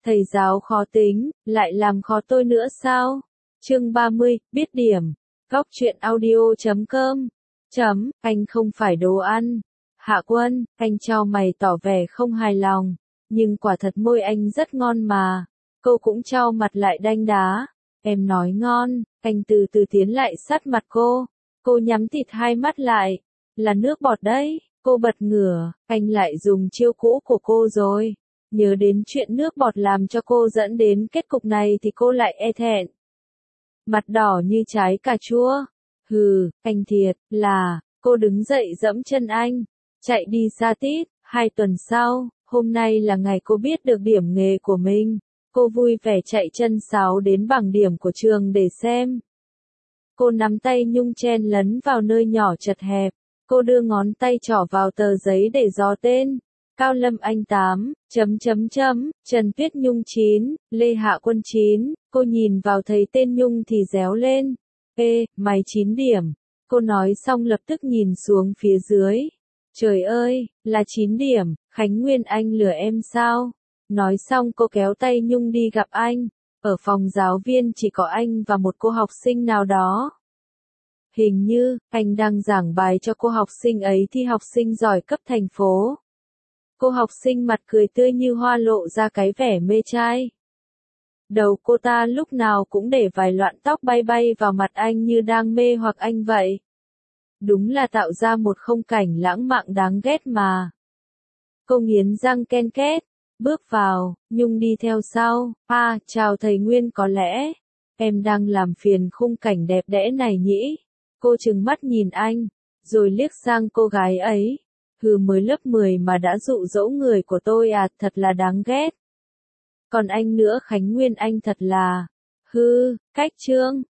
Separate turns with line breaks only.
Thầy giáo khó tính, lại làm khó tôi nữa sao? Chương 30, biết điểm. Góc truyện audio.com. Anh không phải đồ ăn. Hạ Quân, anh chau mày tỏ vẻ không hài lòng. Nhưng quả thật môi anh rất ngon mà. Cô cũng chau mặt lại đanh đá. Em nói ngon, anh từ từ tiến lại sát mặt cô. Cô nhắm thịt hai mắt lại. Là nước bọt đấy. Cô bật ngửa, anh lại dùng chiêu cũ của cô rồi. Nhớ đến chuyện nước bọt làm cho cô dẫn đến kết cục này thì cô lại e thẹn. Mặt đỏ như trái cà chua. Hừ, anh thiệt, là, cô đứng dậy giẫm chân anh. Chạy đi xa tít, 2 tuần sau, hôm nay là ngày cô biết được điểm nghề của mình. Cô vui vẻ chạy chân sáo đến bảng điểm của trường để xem. Cô nắm tay Nhung chen lấn vào nơi nhỏ chật hẹp. Cô đưa ngón tay trỏ vào tờ giấy để dò tên. Cao Lâm Anh 8, Trần Tuyết Nhung 9, Lê Hạ Quân 9, cô nhìn vào thấy tên Nhung thì réo lên. Ê, mày 9 điểm. Cô nói xong lập tức nhìn xuống phía dưới. Trời ơi, là 9 điểm, Khánh Nguyên anh lừa em sao? Nói xong cô kéo tay Nhung đi gặp anh. Ở phòng giáo viên chỉ có anh và một cô học sinh nào đó. Hình như, anh đang giảng bài cho cô học sinh ấy thi học sinh giỏi cấp thành phố. Cô học sinh mặt cười tươi như hoa lộ ra cái vẻ mê trai. Đầu cô ta lúc nào cũng để vài loạn tóc bay bay vào mặt anh như đang mê hoặc anh vậy. Đúng là tạo ra một khung cảnh lãng mạn đáng ghét mà. Cô nghiến răng ken két, bước vào, Nhung đi theo sau. Chào thầy Nguyên, có lẽ em đang làm phiền khung cảnh đẹp đẽ này nhỉ? Cô trừng mắt nhìn anh, rồi liếc sang cô gái ấy. Mới lớp 10 mà đã dụ dỗ người của tôi à, thật là đáng ghét. Còn anh nữa Khánh Nguyên anh thật là, cách trương,